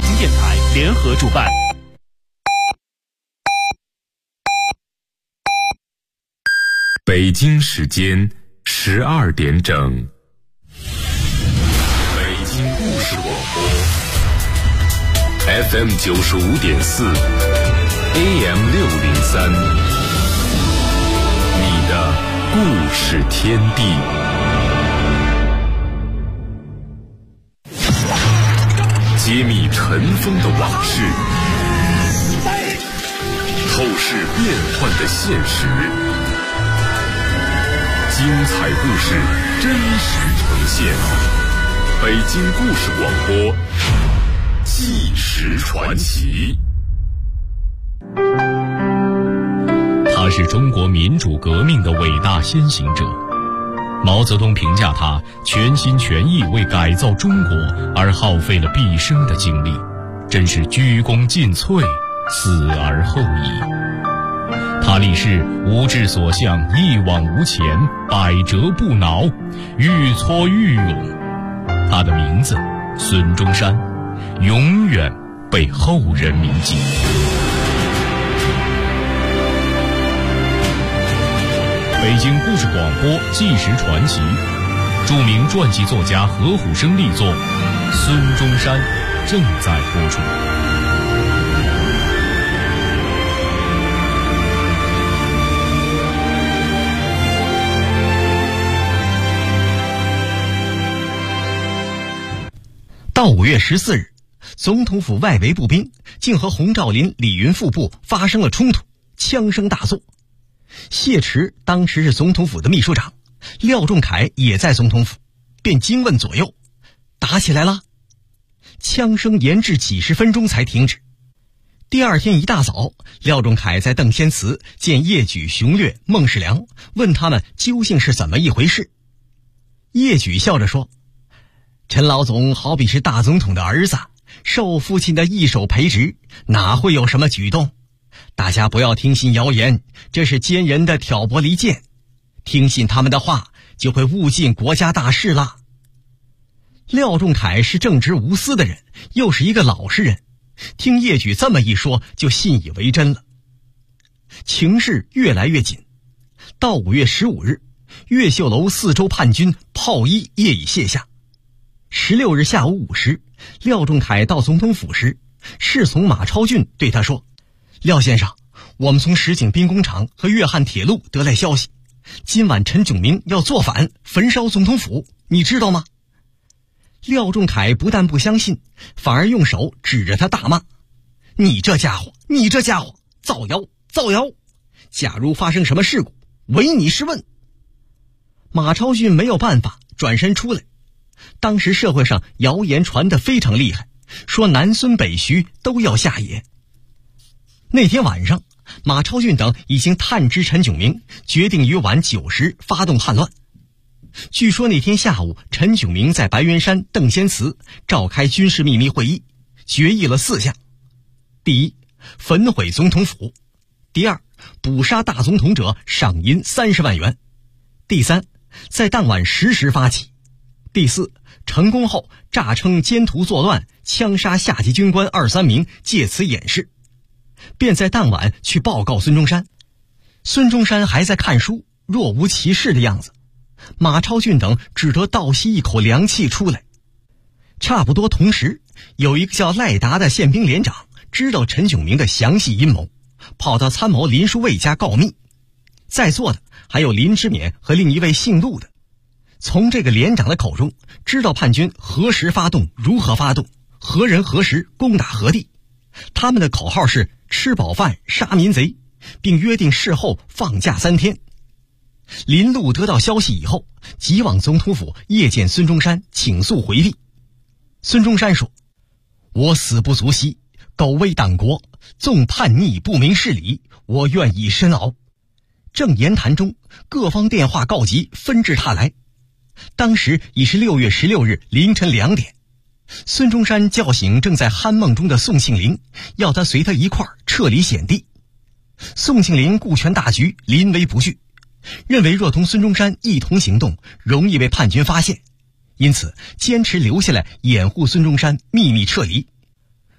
听电台联合主办。 北京时间12点整，北京故事广播 FM 95.4 AM 603，你的故事天地。揭秘尘封的往事，透视变幻的现实，精彩故事真实呈现。北京故事广播纪实传奇。 他是中国民主革命的伟大先行者。毛泽东评价他全心全意为改造中国而耗费了毕生的精力，真是鞠躬尽瘁，死而后已。他立誓无志所向，一往无前，百折不挠，愈挫愈勇。他的名字孙中山，永远被后人铭记。北京故事广播纪实传奇，著名传记作家何虎生力作《孙中山》正在播出。 到5月14日，总统府外围步兵竟和洪兆麟、李云副部发生了冲突，枪声大作。谢池当时是总统府的秘书长，廖仲恺也在总统府，便惊问左右：打起来了？枪声延至几十分钟才停止。第二天一大早，廖仲恺在邓先祠见叶举、熊略、孟世良，问他们究竟是怎么一回事。叶举笑着说：陈老总好比是大总统的儿子，受父亲的一手培植，哪会有什么举动？大家不要听信谣言，这是奸人的挑拨离间，听信他们的话就会误尽国家大事了。廖仲恺是正直无私的人，又是一个老实人，听叶举这么一说就信以为真了。情势越来越紧，到5月15日，越秀楼4周叛军炮衣业已卸下。16日下午5时，廖仲恺到总统府时，侍从马超俊对他说：廖先生，我们从石井兵工厂和粤汉铁路得来消息，今晚陈炯明要造反，焚烧总统府，你知道吗？廖仲恺不但不相信，反而用手指着他大骂：你这家伙，你这家伙，造谣，造谣！假如发生什么事故，唯你是问。马超俊没有办法，转身出来。当时社会上谣言传得非常厉害，说南孙北徐都要下野。那天晚上，马超俊等已经探知陈炯明，决定于晚9时发动叛乱。据说那天下午，陈炯明在白云山邓先祠召开军事秘密会议，决议了4项：第一，焚毁总统府；第二，捕杀大总统者赏银30万元；第三，在当晚10时发起；第四，成功后诈称奸徒作乱，枪杀下级军官2-3名，借此掩饰。便在当晚去报告孙中山。孙中山还在看书，若无其事的样子。马超俊等只得倒吸一口凉气出来。差不多同时，有一个叫赖达的宪兵连长知道陈炯明的详细阴谋，跑到参谋林书蔚家告密。在座的还有林之勉和另一位姓陆的。从这个连长的口中知道叛军何时发动，如何发动，何人何时攻打何地。他们的口号是吃饱饭杀民贼，并约定事后放假3天。林陆得到消息以后，即往总统府夜见孙中山，请诉回避。孙中山说：我死不足惜，苟为党国，纵叛逆不明事理，我愿以身熬。正言谈中，各方电话告急，纷至沓来。当时已是6月16日凌晨2点。孙中山叫醒正在酣梦中的宋庆龄，要他随他一块儿撤离险地。宋庆龄顾全大局，临危不惧，认为若同孙中山一同行动，容易被叛军发现，因此坚持留下来掩护孙中山秘密撤离。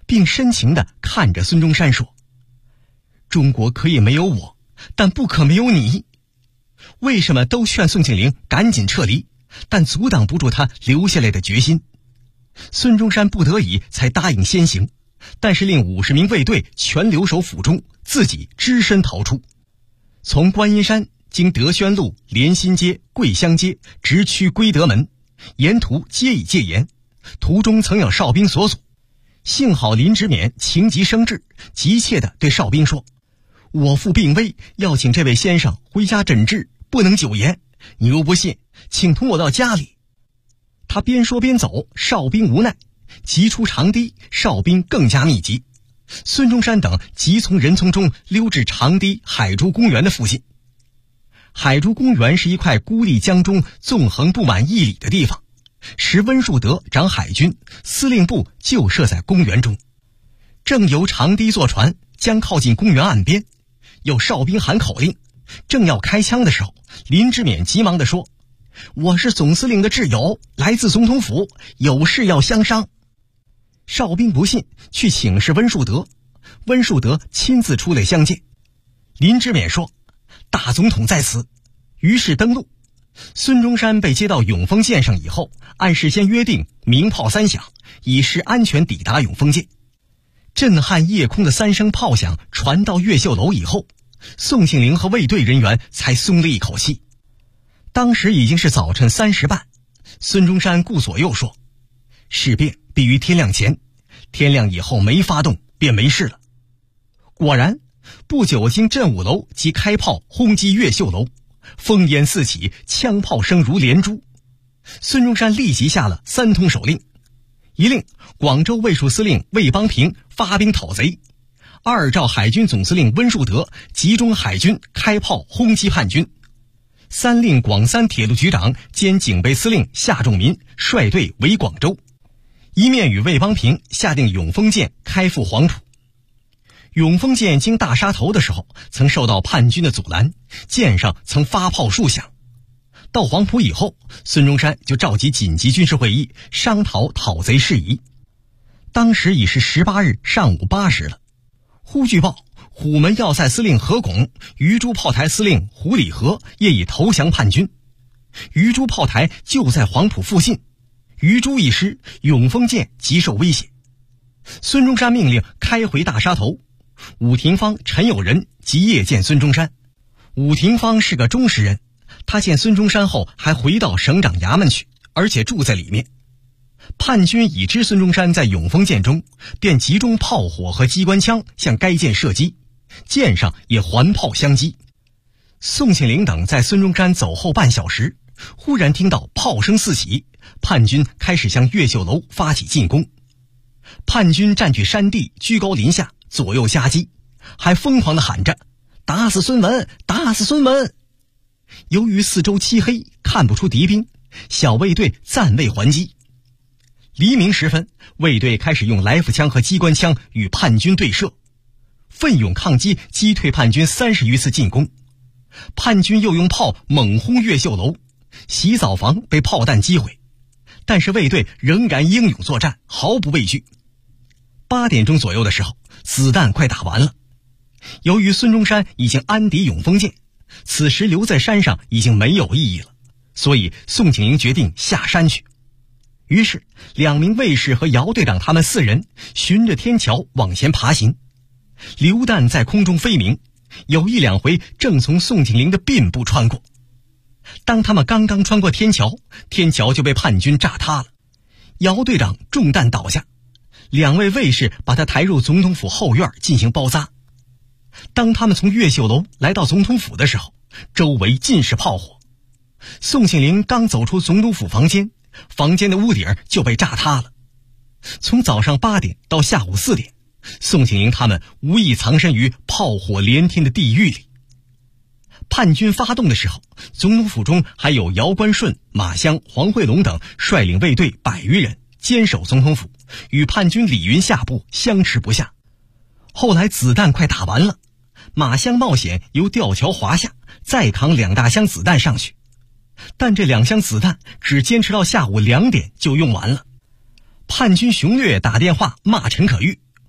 并深情地看着孙中山说：中国可以没有我，但不可没有你。为什么都劝宋庆龄赶紧撤离，但阻挡不住他留下来的决心。孙中山不得已才答应先行，但是令50名卫队全留守府中，自己只身逃出，从观音山经德宣路、莲心街、桂香街直趋归德门，沿途皆已戒严，途中曾有哨兵所阻。幸好林之勉情急生智，急切地对哨兵说：我父病危，要请这位先生回家诊治，不能久延，你若不信，请同我到家里。他边说边走，哨兵无奈，急出长堤，哨兵更加密集。孙中山等急从人丛中溜至长堤海珠公园的附近。海珠公园是一块孤立江中纵横不满1里的地方，时温树德掌海军，司令部就设在公园中。正由长堤坐船将靠近公园岸边，有哨兵喊口令，正要开枪的时候，林之勉急忙地说：我是总司令的挚友，来自总统府，有事要相商。哨兵不信，去请示温树德，温树德亲自出来相见。林之勉说：大总统在此。于是登陆。孙中山被接到永丰舰上以后，按事先约定鸣炮3响，以示安全抵达永丰舰。震撼夜空的3声炮响传到越秀楼以后，宋庆龄和卫队人员才松了一口气。当时已经是早晨3时半，孙中山顾左右说：事变必于天亮前，天亮以后没发动便没事了。果然，不久经振武楼即开炮轰击越秀楼，烽烟四起，枪炮声如连珠。孙中山立即下了3通手令：一令广州卫戍司令魏邦平发兵讨贼；二召海军总司令温树德集中海军开炮轰击叛军；三令广三铁路局长兼警备司令夏仲民率队围广州，一面与魏邦平下定永丰舰开赴黄埔。永丰舰经大沙头的时候，曾受到叛军的阻拦，舰上曾发炮数响。到黄埔以后，孙中山就召集紧急军事会议，商讨讨贼事宜。当时已是18日上午8时了。忽据报，虎门要塞司令何拱、鱼珠炮台司令胡礼和业已投降叛军。鱼珠炮台就在黄埔附近，鱼珠一失，永丰舰极受威胁。孙中山命令开回大沙头。伍廷芳、陈友仁即夜见孙中山。伍廷芳是个忠实人，他见孙中山后还回到省长衙门去，而且住在里面。叛军已知孙中山在永丰舰中，便集中炮火和机关枪向该舰射击，舰上也环炮相击。宋庆龄等在孙中山走后半小时，忽然听到炮声四起，叛军开始向越秀楼发起进攻。叛军占据山地，居高临下，左右夹击，还疯狂地喊着：打死孙文，打死孙文！由于四周漆黑，看不出敌兵，小卫队暂未还击。黎明时分，卫队开始用来福枪和机关枪与叛军对射，奋勇抗击，击退叛军30余次进攻。叛军又用炮猛轰越秀楼，洗澡房被炮弹击毁，但是卫队仍然英勇作战，毫不畏惧。8点钟左右的时候，子弹快打完了。由于孙中山已经安抵永丰舰，此时留在山上已经没有意义了，所以宋庆龄决定下山去。于是2名卫士和姚队长他们4人循着天桥往前爬行，榴弹在空中飞鸣，有1、2回正从宋庆龄的鬓部穿过。当他们刚刚穿过天桥，天桥就被叛军炸塌了，姚队长中弹倒下，2位卫士把他抬入总统府后院进行包扎。当他们从越秀楼来到总统府的时候，周围尽是炮火。宋庆龄刚走出总统府房间，房间的屋顶就被炸塌了。从早上8点到下午4点，宋庆龄他们无意藏身于炮火连天的地狱里。叛军发动的时候，总统府中还有姚关顺、马湘、黄惠龙等率领卫队100余人坚守总统府，与叛军李云下部相持不下。后来子弹快打完了，马湘冒险由吊桥滑下，再扛2大箱子弹上去，但这2箱子弹只坚持到下午2点就用完了。叛军熊略打电话骂陈可玉，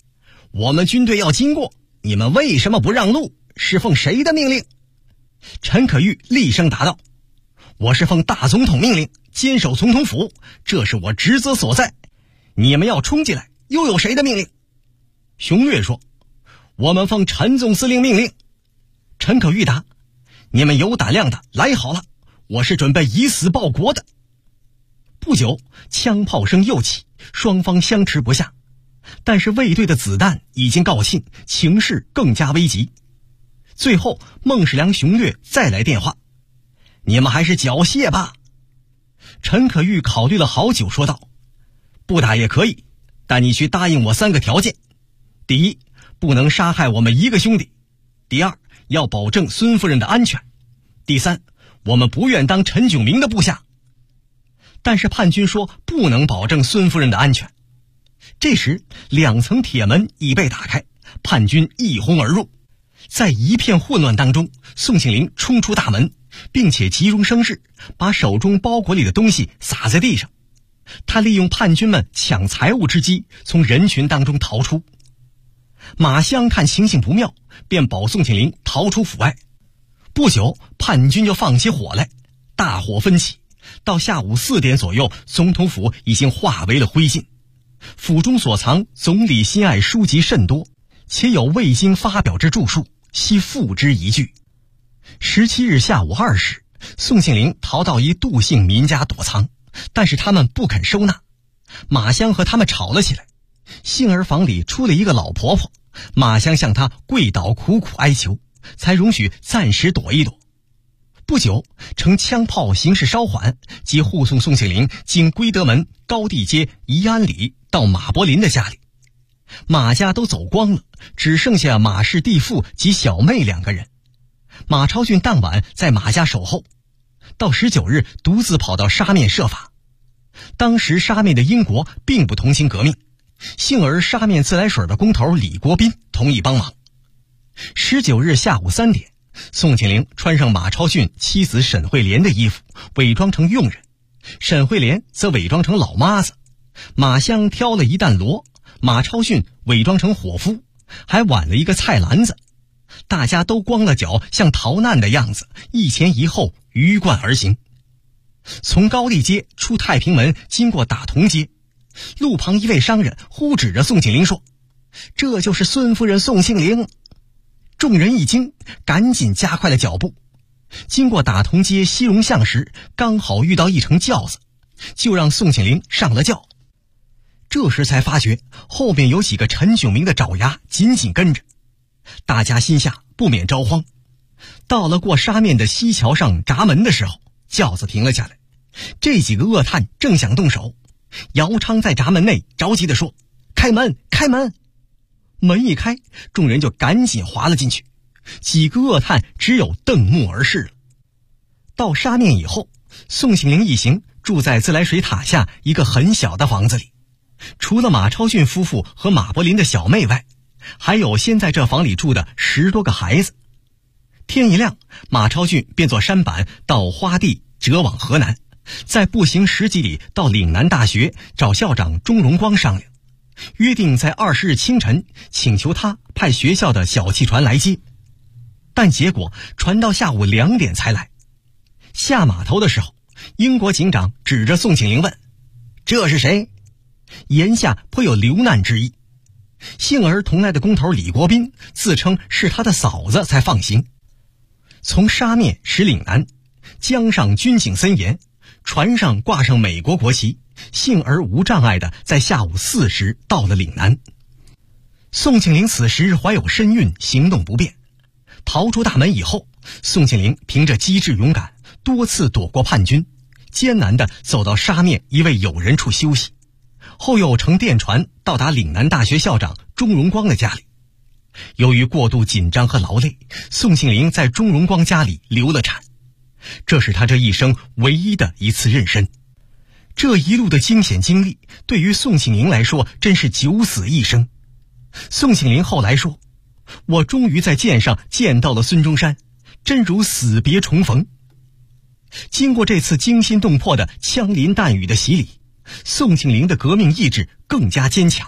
我们军队要经过，你们为什么不让路？是奉谁的命令？陈可玉厉声答道：我是奉大总统命令，坚守总统府，这是我职责所在。你们要冲进来，又有谁的命令？熊岳说：我们奉陈总司令命令。陈可玉答：你们有胆量的来好了，我是准备以死报国的。不久，枪炮声又起，双方相持不下，但是卫队的子弹已经告罄，情势更加危急。最后孟世良、熊岳再来电话：你们还是缴械吧。陈可玉考虑了好久，说道：不打也可以，但你需答应我3个条件。第一，不能杀害我们一个兄弟；第二，要保证孙夫人的安全；第三，我们不愿当陈炯明的部下。但是叛军说不能保证孙夫人的安全。这时2层铁门已被打开，叛军一哄而入。在一片混乱当中，宋庆龄冲出大门，并且急中生智，把手中包裹里的东西撒在地上。他利用叛军们抢财物之机，从人群当中逃出。马相看情形不妙，便保宋庆龄逃出府外。不久，叛军就放起火来，大火分起。到下午4点左右，总统府已经化为了灰烬。府中所藏总理心爱书籍甚多，且有未经发表之著述，悉付之一炬。17日下午2时，宋庆龄逃到一杜姓民家躲藏，但是他们不肯收纳。马相和他们吵了起来。幸而房里出了一个老婆婆，马相向她跪倒苦苦哀求，才容许暂时躲一躲。不久，乘枪炮形势稍缓，即护送宋庆龄经归德门、高地街、宜安里到马柏林的家里。马家都走光了，只剩下马氏弟妇及小妹2个人。马超俊当晚在马家守候，到19日独自跑到沙面设法。当时沙面的英国并不同情革命，幸而沙面自来水的工头李国斌同意帮忙。19日下午3点，宋庆龄穿上马超俊妻子沈惠莲的衣服，伪装成佣人；沈惠莲则伪装成老妈子。马相挑了一担骡，马超俊伪装成伙夫，还挽了一个菜篮子。大家都光了脚，像逃难的样子，一前一后鱼贯而行。从高地街出太平门，经过打铜街，路旁一位商人呼指着宋庆龄说：这就是孙夫人宋庆龄。众人一惊，赶紧加快了脚步。经过打铜街西荣巷时，刚好遇到一乘轿子，就让宋庆龄上了轿。这时才发觉后面有几个陈炯明的爪牙紧紧跟着，大家心下不免着慌。到了过沙面的西桥上闸门的时候，轿子停了下来。这几个恶探正想动手，姚昌在闸门内着急地说：开门，开门！门一开，众人就赶紧滑了进去。几个恶探只有瞪目而视了。到沙面以后，宋庆龄一行住在自来水塔下一个很小的房子里，除了马超俊夫妇和马柏林的小妹外，还有先在这房里住的10多个孩子。天一亮，马超俊便坐舢板到花地折往河南，在步行10几里到岭南大学找校长钟荣光商量，约定在20日清晨请求他派学校的小汽船来接。但结果船到下午2点才来。下码头的时候，英国警长指着宋庆龄问：这是谁？言下颇有流难之意。幸而同来的工头李国斌自称是他的嫂子才放行。从沙面驶岭南，江上军警森严，船上挂上美国国旗，幸而无障碍的在下午4时到了岭南。宋庆龄此时怀有身孕，行动不便。逃出大门以后，宋庆龄凭着机智勇敢，多次躲过叛军，艰难地走到沙面一位友人处休息，后又乘电船到达岭南大学校长钟荣光的家里。由于过度紧张和劳累，宋庆龄在钟荣光家里流了产，这是他这一生唯一的一次妊娠。这一路的惊险经历对于宋庆龄来说真是九死一生。宋庆龄后来说：我终于在舰上见到了孙中山，真如死别重逢。经过这次惊心动魄的枪林弹雨的洗礼，宋庆龄的革命意志更加坚强。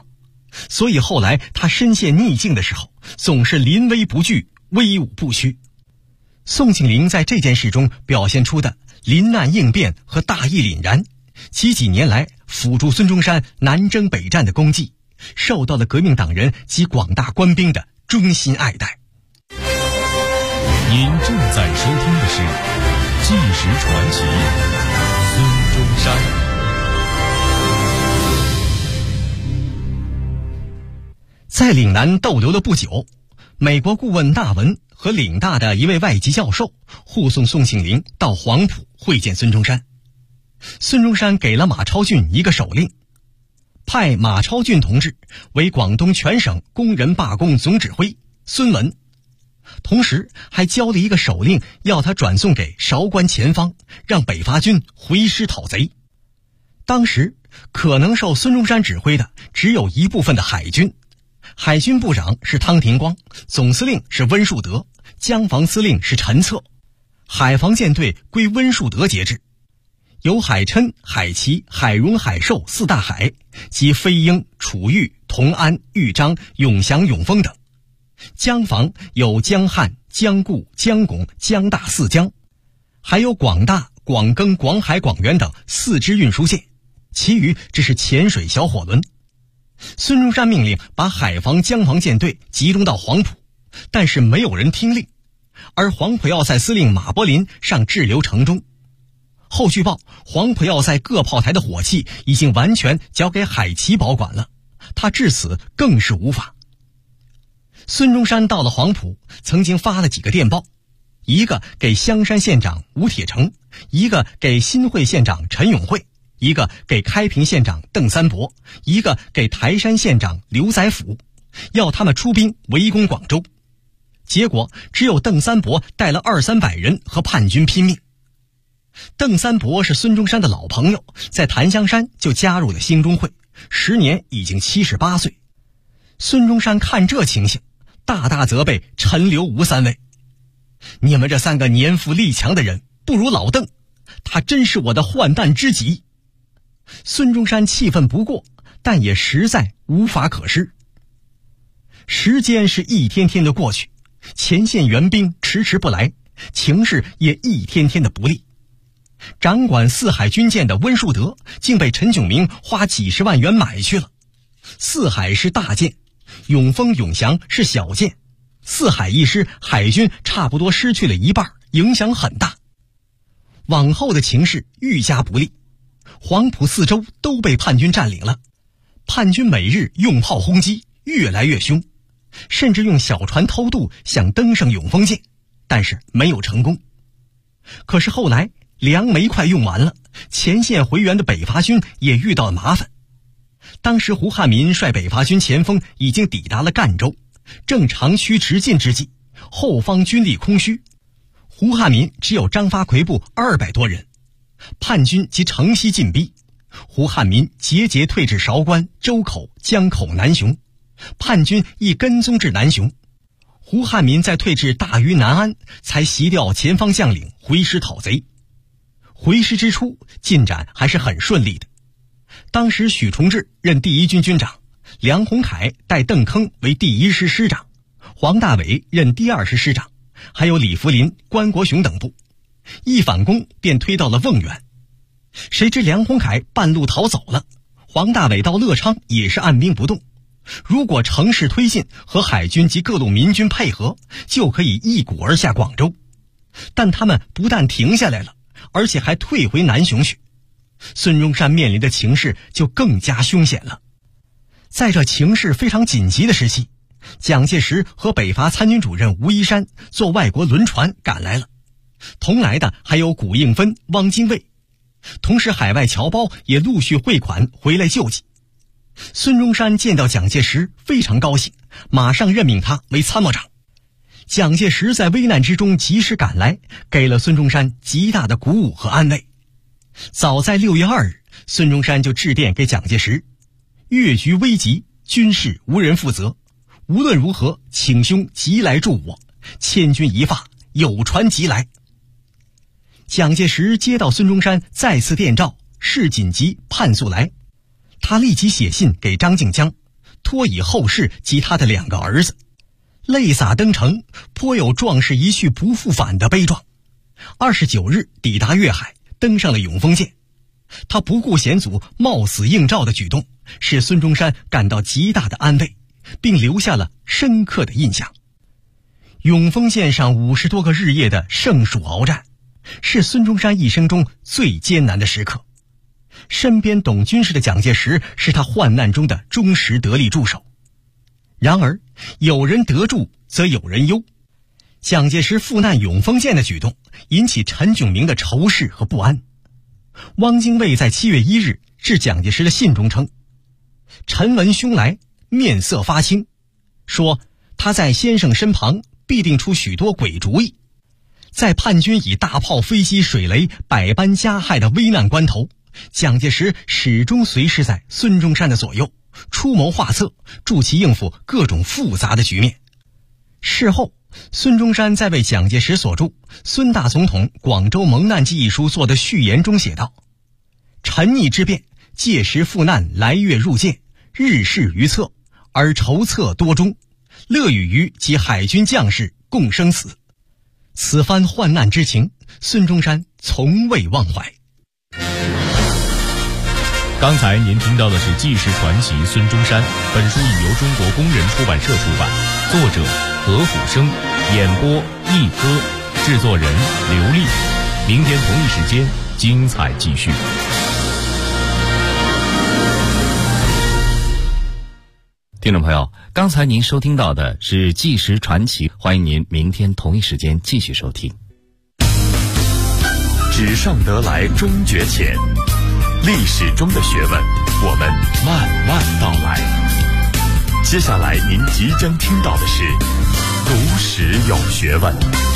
所以后来他身陷逆境的时候，总是临危不惧，威武不屈。宋庆龄在这件事中表现出的临难应变和大义凛然，几年来辅助孙中山南征北战的功绩，受到了革命党人及广大官兵的衷心爱戴。 您正在收听的是《纪实传奇》，孙中山。 在岭南逗留了不久，美国顾问纳文和岭大的一位外籍教授护送宋庆龄到黄埔会见孙中山。孙中山给了马超俊一个手令，派马超俊同志为广东全省工人罢工总指挥孙文，同时还交了一个手令，要他转送给韶关前方，让北伐军回师讨贼。当时可能受孙中山指挥的只有一部分的海军，海军部长是汤廷光，总司令是温树德，江防司令是陈策，海防舰队归温树德节制，有海琛、海奇、海荣、海寿四大海，及飞鹰、楚玉、同安、豫章、永祥、永丰等。江防有江汉、江固、江拱、江大四江，还有广大、广庚、广海、广元等4支运输线，其余只是潜水小火轮。孙中山命令把海防、江防舰队集中到黄埔，但是没有人听令，而黄埔要塞司令马柏林尚滞留城中。后据报，黄埔要塞各炮台的火器已经完全交给海奇保管了，他至此更是无法。孙中山到了黄埔，曾经发了几个电报，一个给香山县长吴铁城，一个给新会县长陈永会，一个给开平县长邓三伯，一个给台山县长刘载甫，要他们出兵围攻广州。结果只有邓三伯带了200-300人和叛军拼命。邓三伯是孙中山的老朋友，在檀香山就加入了兴中会，时年已经78岁。孙中山看这情形，大大责备陈刘吴3位，你们这3个年富力强的人不如老邓，他真是我的患难知己。孙中山气愤不过，但也实在无法可施。时间是一天天的过去，前线援兵迟迟不来，情势也一天天的不利。掌管四海军舰的温树德竟被陈炯明花几十万元买去了。四海是大舰，永丰、永祥是小舰，四海一失，海军差不多失去了一半，影响很大。往后的情势愈加不利，黄埔4周都被叛军占领了，叛军每日用炮轰击，越来越凶，甚至用小船偷渡想登上永丰舰，但是没有成功。可是后来粮煤快用完了，前线回援的北伐军也遇到了麻烦。当时胡汉民率北伐军前锋已经抵达了赣州，正长驱直进之际，后方军力空虚，胡汉民只有张发奎部200多人，叛军即城西进逼，胡汉民节节退至韶关、周口、江口、南雄，叛军亦跟踪至南雄。胡汉民在退至大余南安，才袭调前方将领回师讨贼。回师之初，进展还是很顺利的。当时许崇智任第1军军长，梁鸿楷代邓铿为第1师师长，黄大炜任第2师师长，还有李福林、关国雄等部。一反攻便推到了瓮源，谁知梁鸿楷半路逃走了，黄大炜到乐昌也是按兵不动。如果乘势推进，和海军及各路民军配合，就可以一鼓而下广州。但他们不但停下来了，而且还退回南雄去，孙中山面临的情势就更加凶险了。在这情势非常紧急的时期，蒋介石和北伐参军主任吴一山坐外国轮船赶来了，同来的还有古应芬、汪精卫，同时海外侨胞也陆续汇款回来救济。孙中山见到蒋介石非常高兴，马上任命他为参谋长。蒋介石在危难之中及时赶来，给了孙中山极大的鼓舞和安慰。早在6月2日，孙中山就致电给蒋介石，越局危急，军事无人负责，无论如何请兄急来助我，千钧一发，有船急来。蒋介石接到孙中山再次电召，事紧急，盼速来。他立即写信给张静江， 托以后世及他的2个儿子，泪洒登城，颇有壮士一去不复返的悲壮。29日抵达粤海，登上了永丰舰。他不顾险阻，冒死应召的举动，使孙中山感到极大的安慰，并留下了深刻的印象。永丰舰上50多个日夜的胜暑鏖战，是孙中山一生中最艰难的时刻。身边懂军事的蒋介石是他患难中的忠实得力助手。然而有人得助则有人忧，蒋介石赴难永丰舰的举动引起陈炯明的仇视和不安。汪精卫在7月1日致蒋介石的信中称，陈闻兄来，面色发青，说他在先生身旁必定出许多鬼主意。在叛军以大炮、飞机、水雷百般加害的危难关头，蒋介石始终随侍在孙中山的左右，出谋划策，助其应付各种复杂的局面。事后，孙中山在为蒋介石所著《孙大总统广州蒙难记》一书做的序言中写道：陈逆之变，届时赴难来粤入舰，日事于策，而筹策多终，乐与于及海军将士共生死。此番患难之情，孙中山从未忘怀。 刚才您听到的是纪实传奇孙中山，本书已由中国工人出版社出版，作者何虎生，演播一歌，制作人刘丽。明天同一时间精彩继续。 听众朋友，刚才您收听到的是纪实传奇，欢迎您明天同一时间继续收听。 纸上得来终觉浅，历史中的学问，我们慢慢道来。接下来您即将听到的是读史有学问。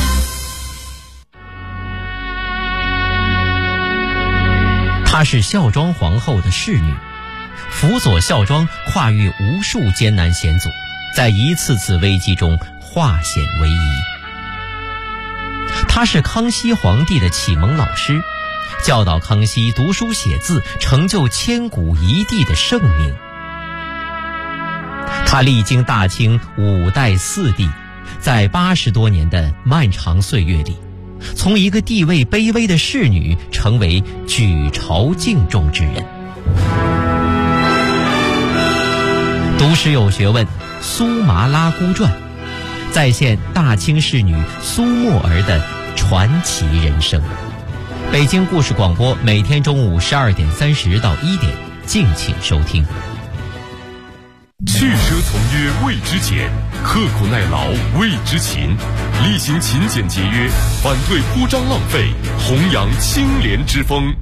她是孝庄皇后的侍女，辅佐孝庄跨越无数艰难险阻，在一次次危机中化险为夷。她是康熙皇帝的启蒙老师，教导康熙读书写字，成就千古一帝的盛名。他历经大清5代4帝，在80多年的漫长岁月里，从一个地位卑微的侍女成为举朝敬重之人。读史有学问，苏麻拉姑传再现大清侍女苏沫儿的传奇人生。北京故事广播每天中午12点30到1点，敬请收听。 去奢从约谓之俭，刻苦耐劳谓之勤，厉行勤俭节约，反对铺张浪费，弘扬清廉之风。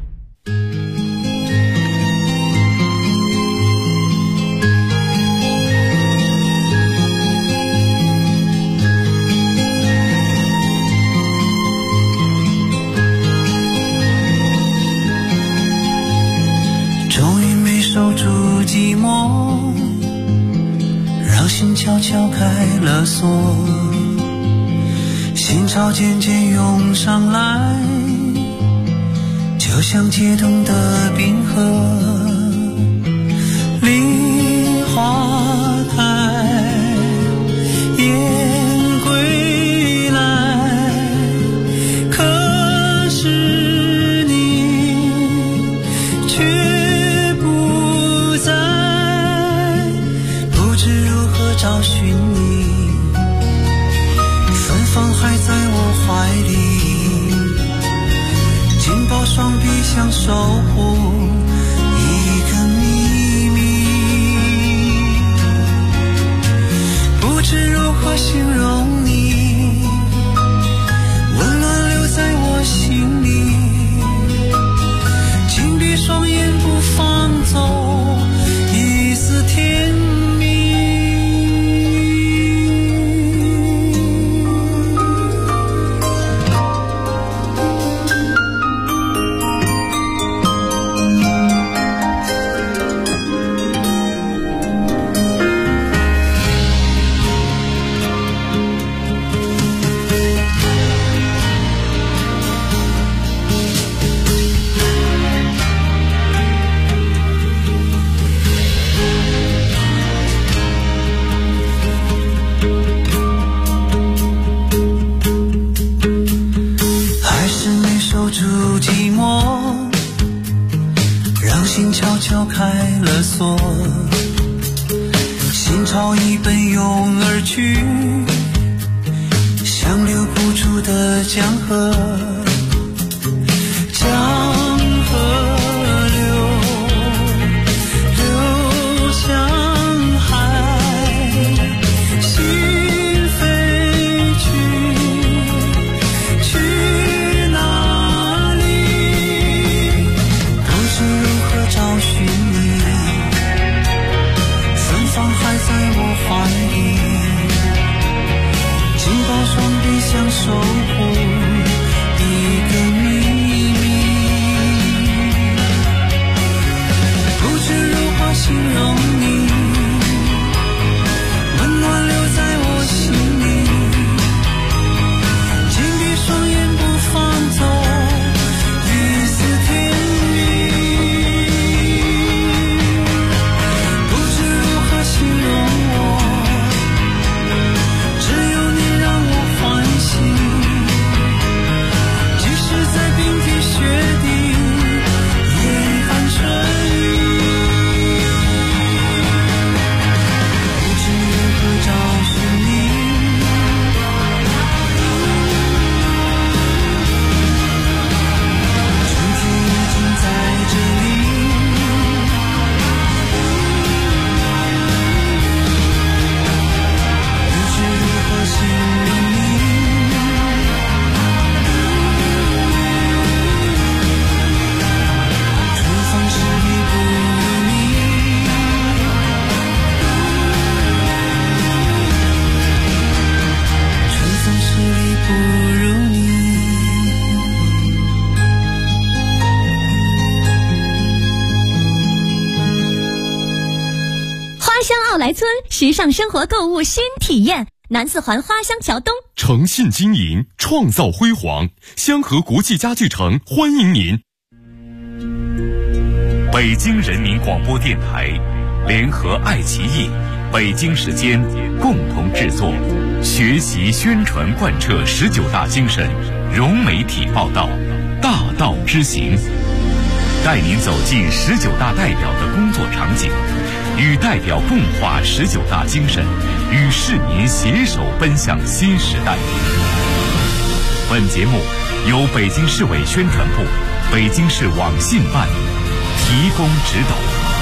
终于没守住寂寞，让心悄悄开了锁，心潮渐渐涌上来，就像解冻的冰河。梨花开，雁归来，可是你却不在，不知如何找寻你，芬芳还在我怀里，紧抱双臂想守护一个秘密，不知如何形容你，温暖留在我心里，紧闭双眼不放走一丝甜蜜。 索，心潮已奔涌而去，像留不住的江河，江河流向海，心飞去哪里？不知如何找寻你，芬芳还在我怀里，紧抱双臂想守护一个秘密，不知如何形容你，温暖留在我心里，紧闭双眼不放走一丝甜蜜，不知如何形容我，只有你让我欢喜，即使在冰天雪地夜寒春雨，不知如何找寻你，春天已经在这里，不知如何形容你，春风十里不如你，春风十里不如你。 花乡奥莱村时尚生活购物新体验，南四环花乡桥东。 诚信经营，创造辉煌，香河国际家具城欢迎您。北京人民广播电台联合爱奇艺、北京时间共同制作，学习宣传贯彻19大精神，融媒体报道，大道之行，带您走进19大代表的工作场景，与代表共话19大精神，与市民携手奔向新时代。本节目由北京市委宣传部、北京市网信办提供指导。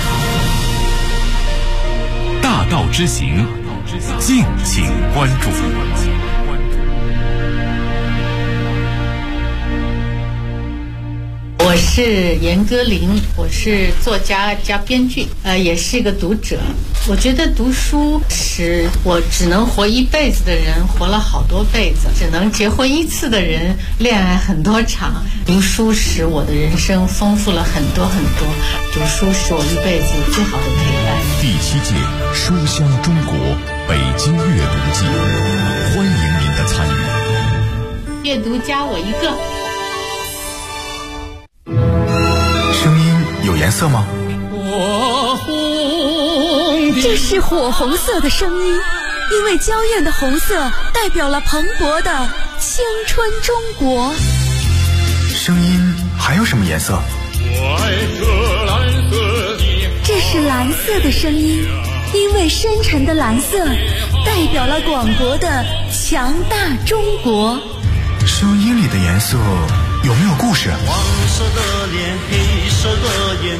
大道之行，敬请关注。 我是严歌苓，我是作家加编剧，也是一个读者。我觉得读书使我只能活一辈子的人活了好多辈子，只能结婚一次的人恋爱很多场。读书使我的人生丰富了很多很多，读书是我一辈子最好的陪伴。 第7届书香中国北京阅读季，欢迎您的参与。 阅读加我一个。 声音有颜色吗？ 这是火红色的声音，因为娇艳的红色代表了蓬勃的青春中国。 声音还有什么颜色？ 这是蓝色的声音，因为深沉的蓝色代表了广博的强大中国。 声音里的颜色有没有故事？ 黄色的脸，黑色的眼。